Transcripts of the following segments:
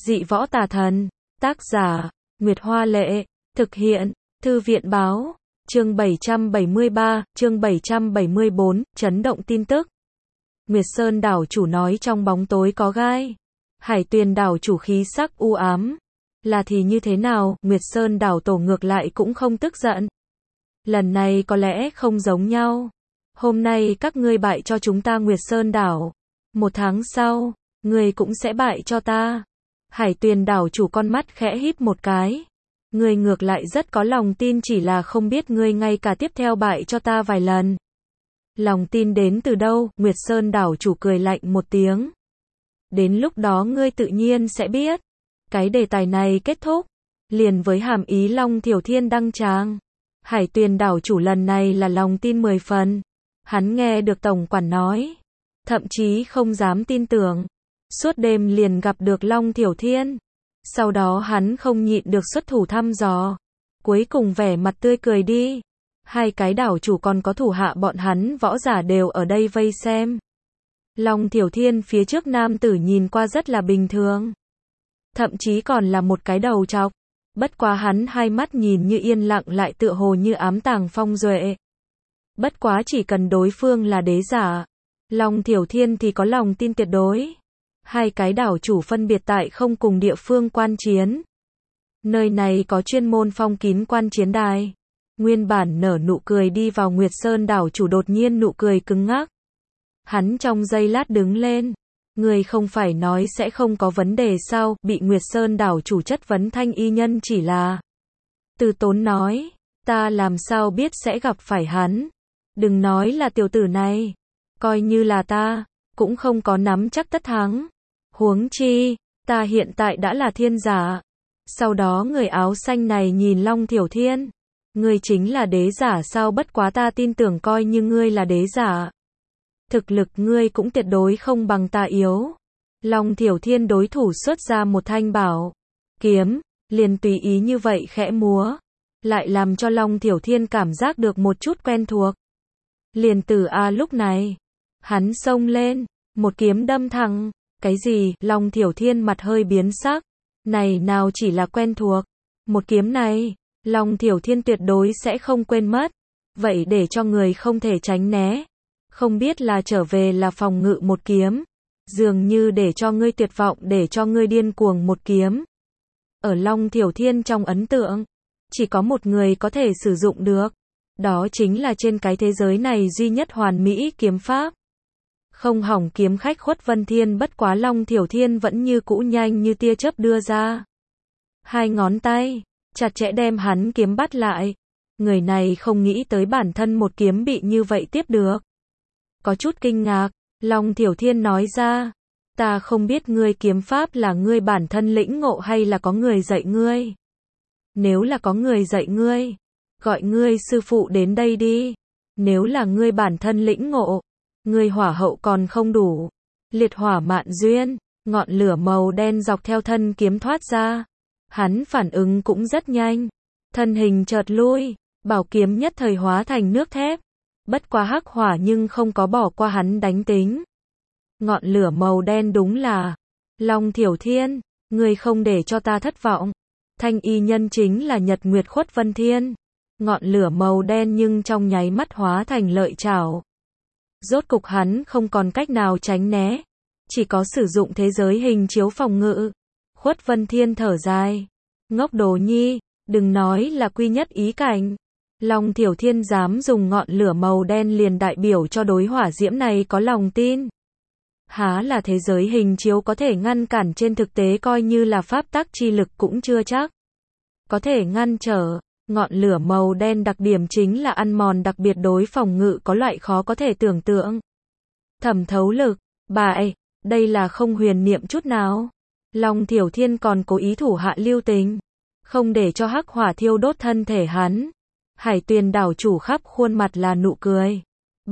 Dị võ tà thần. Tác giả, Nguyệt Hoa Lệ. Thực hiện, Thư viện Báo. Chương 773, chương 774, chấn động tin tức. Nguyệt Sơn đảo chủ nói trong bóng tối có gai. Hải Tuyền đảo chủ khí sắc u ám. Là thì như thế nào, Nguyệt Sơn đảo tổ ngược lại cũng không tức giận. Lần này có lẽ không giống nhau. Hôm nay các ngươi bại cho chúng ta Nguyệt Sơn đảo. 1 tháng sau, ngươi cũng sẽ bại cho ta. Hải Tuyền đảo chủ con mắt khẽ híp một cái. Ngươi ngược lại rất có lòng tin, chỉ là không biết ngươi ngay cả tiếp theo bại cho ta vài lần. Lòng tin đến từ đâu? Nguyệt Sơn đảo chủ cười lạnh một tiếng. Đến lúc đó ngươi tự nhiên sẽ biết. Cái đề tài này kết thúc, liền với hàm ý Long Thiểu Thiên đăng tràng. Hải Tuyền đảo chủ lần này là lòng tin 10 phần. Hắn nghe được tổng quản nói, thậm chí không dám tin tưởng. Suốt đêm liền gặp được Long Thiểu Thiên. Sau đó hắn không nhịn được xuất thủ thăm dò. Cuối cùng vẻ mặt tươi cười đi. Hai cái đảo chủ còn có thủ hạ bọn hắn võ giả đều ở đây vây xem. Long Thiểu Thiên phía trước nam tử nhìn qua rất là bình thường. Thậm chí còn là một cái đầu trọc. Bất quá hắn hai mắt nhìn như yên lặng lại tựa hồ như ám tàng phong duệ. Bất quá chỉ cần đối phương là đế giả, Long Thiểu Thiên thì có lòng tin tuyệt đối. Hai cái đảo chủ phân biệt tại không cùng địa phương quan chiến. Nơi này có chuyên môn phong kín quan chiến đài. Nguyên bản nở nụ cười đi vào Nguyệt Sơn đảo chủ đột nhiên nụ cười cứng ngắc. Hắn trong giây lát đứng lên. Người không phải nói sẽ không có vấn đề sao? Bị Nguyệt Sơn đảo chủ chất vấn Thanh Y Nhân chỉ là từ tốn nói, ta làm sao biết sẽ gặp phải hắn. Đừng nói là tiểu tử này, coi như là ta, cũng không có nắm chắc tất thắng. Huống chi, ta hiện tại đã là thiên giả. Sau đó người áo xanh này nhìn Long Thiểu Thiên. Ngươi chính là đế giả sao? Bất quá ta tin tưởng coi như ngươi là đế giả, thực lực ngươi cũng tuyệt đối không bằng ta yếu. Long Thiểu Thiên đối thủ xuất ra một thanh bảo kiếm, liền tùy ý như vậy khẽ múa, lại làm cho Long Thiểu Thiên cảm giác được một chút quen thuộc. Liền từ lúc này, hắn xông lên, một kiếm đâm thẳng. Cái gì? Long Thiểu Thiên mặt hơi biến sắc. Này nào chỉ là quen thuộc, một kiếm này, Long Thiểu Thiên tuyệt đối sẽ không quên mất. Vậy để cho người không thể tránh né. Không biết là trở về là phòng ngự một kiếm, dường như để cho ngươi tuyệt vọng, để cho ngươi điên cuồng một kiếm. Ở Long Thiểu Thiên trong ấn tượng, chỉ có một người có thể sử dụng được. Đó chính là trên cái thế giới này duy nhất hoàn mỹ kiếm pháp. Không hỏng kiếm khách Khuất Vân Thiên. Bất quá Long Thiểu Thiên vẫn như cũ nhanh như tia chớp đưa ra hai ngón tay, chặt chẽ đem hắn kiếm bắt lại. Người này không nghĩ tới bản thân một kiếm bị như vậy tiếp được. Có chút kinh ngạc, Long Thiểu Thiên nói ra, ta không biết ngươi kiếm pháp là ngươi bản thân lĩnh ngộ hay là có người dạy ngươi. Nếu là có người dạy ngươi, gọi ngươi sư phụ đến đây đi. Nếu là ngươi bản thân lĩnh ngộ, ngươi hỏa hậu còn không đủ. Liệt hỏa mạn duyên, ngọn lửa màu đen dọc theo thân kiếm thoát ra. Hắn phản ứng cũng rất nhanh, thân hình chợt lui, bảo kiếm nhất thời hóa thành nước thép. Bất quá hắc hỏa nhưng không có bỏ qua hắn đánh tính. Ngọn lửa màu đen đúng là Long Thiểu Thiên, ngươi không để cho ta thất vọng. Thanh Y Nhân chính là Nhật Nguyệt Khuất Vân Thiên. Ngọn lửa màu đen nhưng trong nháy mắt hóa thành lợi chảo. Rốt cục hắn không còn cách nào tránh né, chỉ có sử dụng thế giới hình chiếu phòng ngự. Khuất Vân Thiên thở dài, ngốc đồ nhi, đừng nói là quy nhất ý cảnh. Long Thiểu Thiên dám dùng ngọn lửa màu đen liền đại biểu cho đối hỏa diễm này có lòng tin. Há là thế giới hình chiếu có thể ngăn cản, trên thực tế coi như là pháp tắc chi lực cũng chưa chắc có thể ngăn trở. Ngọn lửa màu đen đặc điểm chính là ăn mòn đặc biệt, đối phòng ngự có loại khó có thể tưởng tượng. Thẩm thấu lực, bại, đây là không huyền niệm chút nào. Long Thiểu Thiên còn cố ý thủ hạ lưu tình, không để cho hắc hỏa thiêu đốt thân thể hắn. Hải Tuyền đảo chủ khắp khuôn mặt là nụ cười.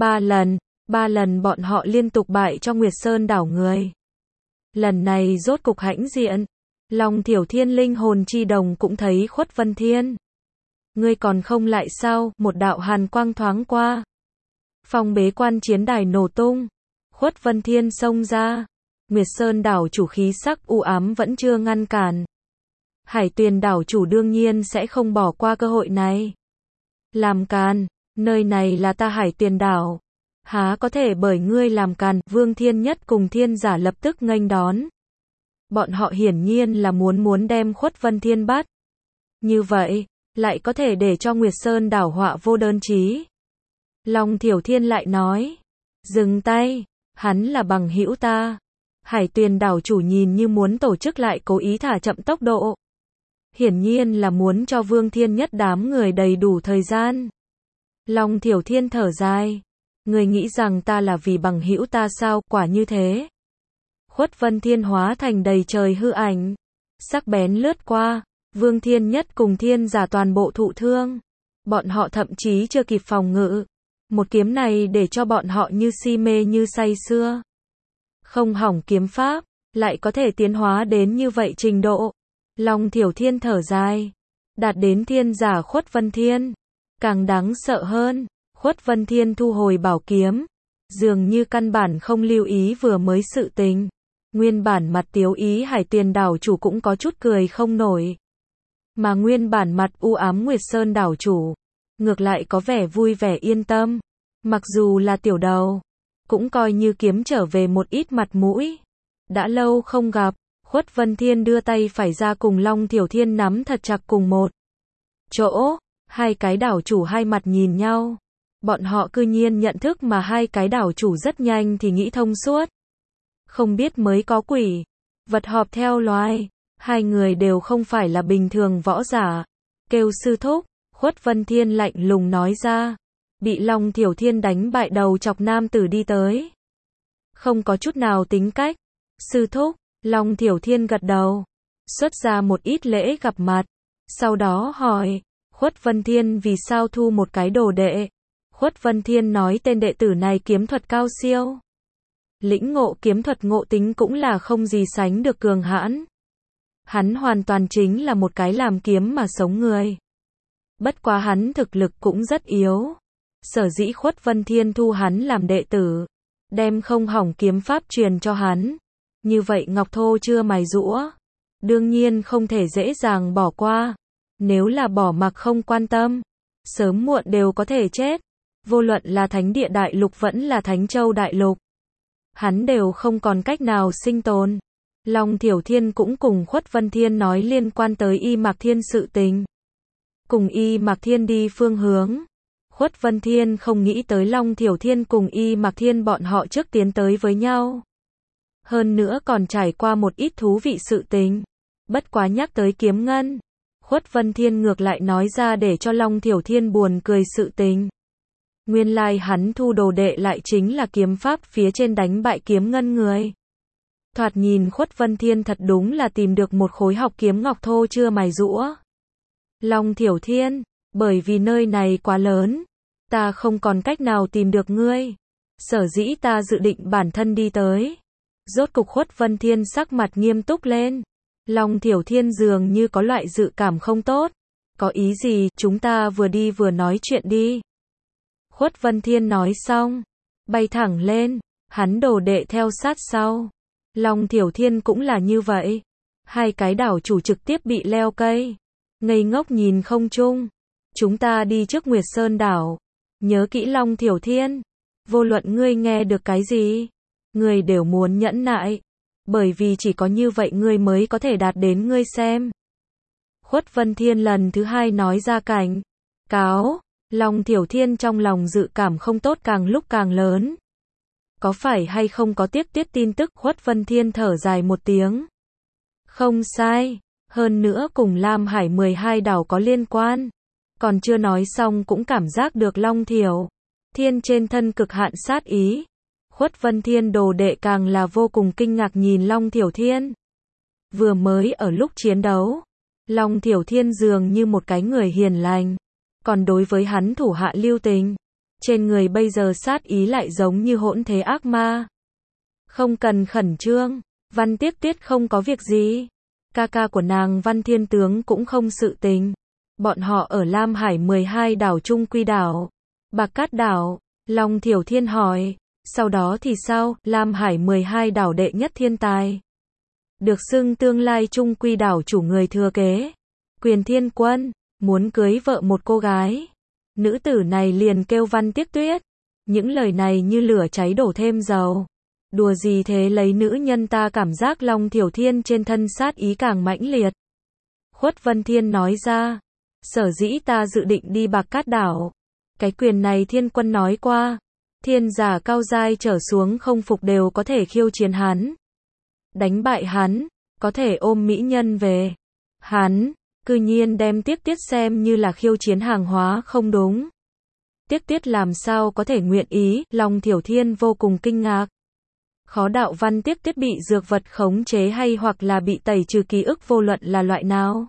3 lần bọn họ liên tục bại cho Nguyệt Sơn đảo người. Lần này rốt cục hãnh diện. Long Thiểu Thiên linh hồn chi đồng cũng thấy Khuất Vân Thiên. Ngươi còn không lại sao? Một đạo hàn quang thoáng qua. Phong bế quan chiến đài nổ tung. Khuất Vân Thiên xông ra. Nguyệt Sơn đảo chủ khí sắc u ám vẫn chưa ngăn cản. Hải Tuyền đảo chủ đương nhiên sẽ không bỏ qua cơ hội này. Làm càn, nơi này là ta Hải Tuyền đảo. Há có thể bởi ngươi làm càn, Vương Thiên Nhất cùng Thiên Giả lập tức nghênh đón. Bọn họ hiển nhiên là muốn đem Khuất Vân Thiên bắt. Như vậy, lại có thể để cho Nguyệt Sơn đảo họa vô đơn chí. Long Thiểu Thiên lại nói, dừng tay, hắn là bằng hữu ta. Hải Tuyền đảo chủ nhìn như muốn tổ chức lại cố ý thả chậm tốc độ. Hiển nhiên là muốn cho Vương Thiên Nhất đám người đầy đủ thời gian. Long Thiểu Thiên thở dài, người nghĩ rằng ta là vì bằng hữu ta sao, quả như thế. Khuất Vân Thiên hóa thành đầy trời hư ảnh, sắc bén lướt qua, Vương Thiên Nhất cùng Thiên Giả toàn bộ thụ thương. Bọn họ thậm chí chưa kịp phòng ngự. Một kiếm này để cho bọn họ như si mê như say sưa. Không hỏng kiếm pháp, lại có thể tiến hóa đến như vậy trình độ. Long Thiểu Thiên thở dài, đạt đến Thiên Giả Khuất Vân Thiên. Càng đáng sợ hơn, Khuất Vân Thiên thu hồi bảo kiếm, dường như căn bản không lưu ý vừa mới sự tình. Nguyên bản mặt tiếu ý Hải Tuyền đảo chủ cũng có chút cười không nổi. Mà nguyên bản mặt u ám Nguyệt Sơn đảo chủ, ngược lại có vẻ vui vẻ yên tâm. Mặc dù là tiểu đầu, cũng coi như kiếm trở về một ít mặt mũi. Đã lâu không gặp, Khuất Vân Thiên đưa tay phải ra cùng Long Thiểu Thiên nắm thật chặt cùng một chỗ. Hai cái đảo chủ hai mặt nhìn nhau. Bọn họ cư nhiên nhận thức mà hai cái đảo chủ rất nhanh thì nghĩ thông suốt. Không biết mới có quỷ, vật họp theo loài. Hai người đều không phải là bình thường võ giả. Kêu sư thúc, Khuất Vân Thiên lạnh lùng nói ra. Bị Long Thiểu Thiên đánh bại đầu chọc nam tử đi tới. Không có chút nào tính cách. Sư thúc, Long Thiểu Thiên gật đầu. Xuất ra một ít lễ gặp mặt. Sau đó hỏi, Khuất Vân Thiên vì sao thu một cái đồ đệ. Khuất Vân Thiên nói tên đệ tử này kiếm thuật cao siêu. Lĩnh ngộ kiếm thuật ngộ tính cũng là không gì sánh được cường hãn. Hắn hoàn toàn chính là một cái làm kiếm mà sống người. Bất quá hắn thực lực cũng rất yếu. Sở dĩ Khuất Vân Thiên thu hắn làm đệ tử, đem không hỏng kiếm pháp truyền cho hắn. Như vậy ngọc thô chưa mài giũa, đương nhiên không thể dễ dàng bỏ qua. Nếu là bỏ mặc không quan tâm, sớm muộn đều có thể chết. Vô luận là Thánh Địa Đại Lục vẫn là Thánh Châu Đại Lục, hắn đều không còn cách nào sinh tồn. Long Thiểu Thiên cũng cùng Khuất Vân Thiên nói liên quan tới Y Mạc Thiên sự tình. Cùng Y Mạc Thiên đi phương hướng. Khuất Vân Thiên không nghĩ tới Long Thiểu Thiên cùng Y Mạc Thiên bọn họ trước tiến tới với nhau. Hơn nữa còn trải qua một ít thú vị sự tình. Bất quá nhắc tới kiếm ngân, Khuất Vân Thiên ngược lại nói ra để cho Long Thiểu Thiên buồn cười sự tình. Nguyên lai hắn thu đồ đệ lại chính là kiếm pháp phía trên đánh bại kiếm ngân người. Thoạt nhìn Khuất Vân Thiên thật đúng là tìm được một khối học kiếm ngọc thô chưa mài giũa. Long Thiểu Thiên, bởi vì nơi này quá lớn, ta không còn cách nào tìm được ngươi. Sở dĩ ta dự định bản thân đi tới. Rốt cục Khuất Vân Thiên sắc mặt nghiêm túc lên. Long Thiểu Thiên dường như có loại dự cảm không tốt. Có ý gì, chúng ta vừa đi vừa nói chuyện đi. Khuất Vân Thiên nói xong, bay thẳng lên, hắn đồ đệ theo sát sau. Long Thiểu Thiên cũng là như vậy. Hai cái đảo chủ trực tiếp bị leo cây. Ngây ngốc nhìn không trung. Chúng ta đi trước Nguyệt Sơn đảo. Nhớ kỹ Long Thiểu Thiên. Vô luận ngươi nghe được cái gì, ngươi đều muốn nhẫn nại. Bởi vì chỉ có như vậy ngươi mới có thể đạt đến ngươi xem. Khuất Vân Thiên lần thứ hai nói ra cảnh cáo. Long Thiểu Thiên trong lòng dự cảm không tốt càng lúc càng lớn. Có phải hay không có tiếp tiết tin tức? Khuất Vân Thiên thở dài một tiếng. Không sai, hơn nữa cùng Lam Hải 12 đảo có liên quan. Còn chưa nói xong cũng cảm giác được Long Thiểu Thiên trên thân cực hạn sát ý. Khuất Vân Thiên đồ đệ càng là vô cùng kinh ngạc nhìn Long Thiểu Thiên. Vừa mới ở lúc chiến đấu, Long Thiểu Thiên dường như một cái người hiền lành. Còn đối với hắn thủ hạ lưu tình, trên người bây giờ sát ý lại giống như hỗn thế ác ma. Không cần khẩn trương, Văn Tiếc Tuyết không có việc gì. Ca ca của nàng Văn Thiên Tướng cũng không sự tình. Bọn họ ở Lam Hải 12 đảo Trung Quy đảo, Bạc Cát đảo. Long Thiểu Thiên hỏi, Sau đó thì sao, Lam Hải 12 đảo đệ nhất thiên tài. Được xưng tương lai trung quy đảo chủ người thừa kế. Quyền Thiên Quân, muốn cưới vợ một cô gái. Nữ tử này liền kêu Văn Tiếc Tuyết. Những lời này như lửa cháy đổ thêm dầu. Đùa gì thế, lấy nữ nhân ta cảm giác Long Thiểu Thiên trên thân sát ý càng mãnh liệt. Khuất Vân Thiên nói ra. Sở dĩ ta dự định đi Bạc Cát đảo. Cái quyền này Thiên Quân nói qua. Thiên giả cao giai trở xuống không phục đều có thể khiêu chiến hắn. Đánh bại hắn, có thể ôm mỹ nhân về. Hắn, cư nhiên đem Tiếc Tuyết xem như là khiêu chiến hàng hóa, không đúng. Tiếc Tuyết làm sao có thể nguyện ý, Long Thiểu Thiên vô cùng kinh ngạc. Khó đạo Văn Tiếc Tuyết bị dược vật khống chế hay hoặc là bị tẩy trừ ký ức, vô luận là loại nào,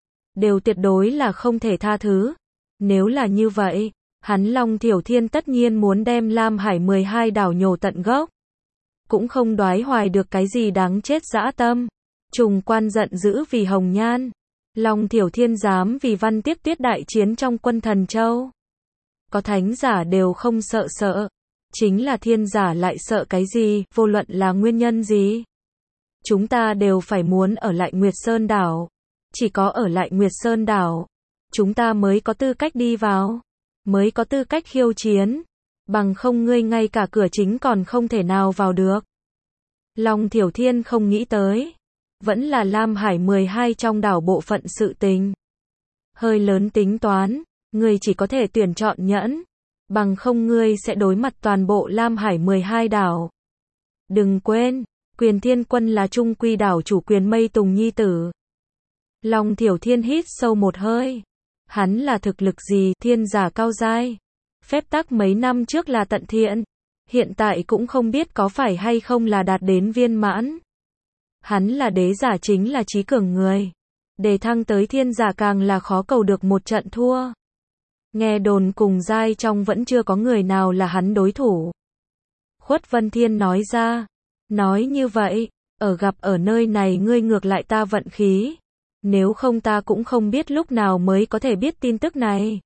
đều tuyệt đối là không thể tha thứ. Nếu là như vậy, hắn Long Thiểu Thiên tất nhiên muốn đem Lam Hải 12 đảo nhổ tận gốc. Cũng không đoái hoài được cái gì đáng chết dã tâm. Trùng Quan giận dữ vì Hồng Nhan. Long Thiểu Thiên dám vì Văn Tiếc Tuyết đại chiến trong quân Thần Châu. Có thánh giả đều không sợ. Chính là thiên giả lại sợ cái gì, vô luận là nguyên nhân gì. Chúng ta đều phải muốn ở lại Nguyệt Sơn đảo. Chỉ có ở lại Nguyệt Sơn đảo, chúng ta mới có tư cách đi vào. Mới có tư cách khiêu chiến. Bằng không ngươi ngay cả cửa chính còn không thể nào vào được. Long Thiểu Thiên không nghĩ tới. Vẫn là Lam Hải 12 trong đảo bộ phận sự tình. Hơi lớn tính toán, ngươi chỉ có thể tuyển chọn nhẫn. Bằng không ngươi sẽ đối mặt toàn bộ Lam Hải 12 đảo. Đừng quên, Quyền Thiên Quân là trung quy đảo chủ Quyền Mây Tùng nhi tử. Long Thiểu Thiên hít sâu một hơi. Hắn là thực lực gì, thiên giả cao giai. Phép tắc mấy năm trước là tận thiện. Hiện tại cũng không biết có phải hay không là đạt đến viên mãn. Hắn là đế giả, chính là trí cường người. Để thăng tới thiên giả càng là khó cầu được một trận thua. Nghe đồn cùng giai trong vẫn chưa có người nào là hắn đối thủ. Khuất Vân Thiên nói ra. Nói như vậy, gặp ở nơi này ngươi ngược lại ta vận khí. Nếu không ta cũng không biết lúc nào mới có thể biết tin tức này.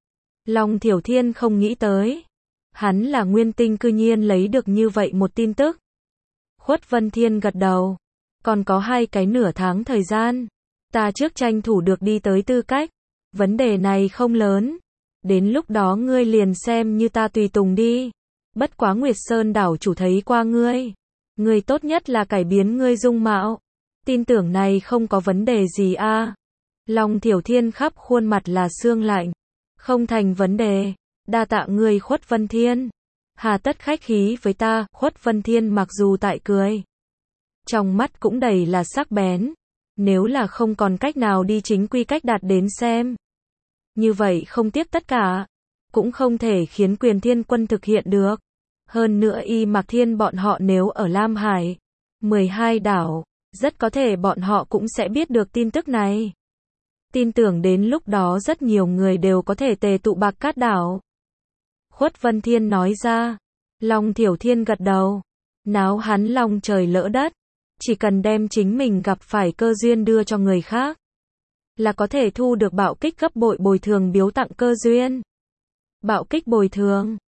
Long Thiểu Thiên không nghĩ tới. Hắn là nguyên tinh cư nhiên lấy được như vậy một tin tức. Khuất Vân Thiên gật đầu. Còn có 2 cái nửa tháng thời gian. Ta trước tranh thủ được đi tới tư cách. Vấn đề này không lớn. Đến lúc đó ngươi liền xem như ta tùy tùng đi. Bất quá Nguyệt Sơn đảo chủ thấy qua ngươi. Ngươi tốt nhất là cải biến ngươi dung mạo. Tin tưởng này không có vấn đề gì a. Long Thiểu Thiên khắp khuôn mặt là sương lạnh. Không thành vấn đề. Đa tạ ngươi Khuất Vân Thiên. Hà tất khách khí với ta. Khuất Vân Thiên mặc dù tại cười, trong mắt cũng đầy là sắc bén. Nếu là không còn cách nào đi chính quy cách đạt đến xem. Như vậy không tiếp tất cả. Cũng không thể khiến Quyền Thiên Quân thực hiện được. Hơn nữa Y Mạc Thiên bọn họ nếu ở Lam Hải 12 đảo, rất có thể bọn họ cũng sẽ biết được tin tức này. Tin tưởng đến lúc đó rất nhiều người đều có thể tề tụ Bạc Cát đảo. Khuất Vân Thiên nói ra. Long Thiểu Thiên gật đầu. Náo hắn lòng trời lỡ đất. Chỉ cần đem chính mình gặp phải cơ duyên đưa cho người khác, là có thể thu được bạo kích gấp bội bồi thường biếu tặng cơ duyên. Bạo kích bồi thường.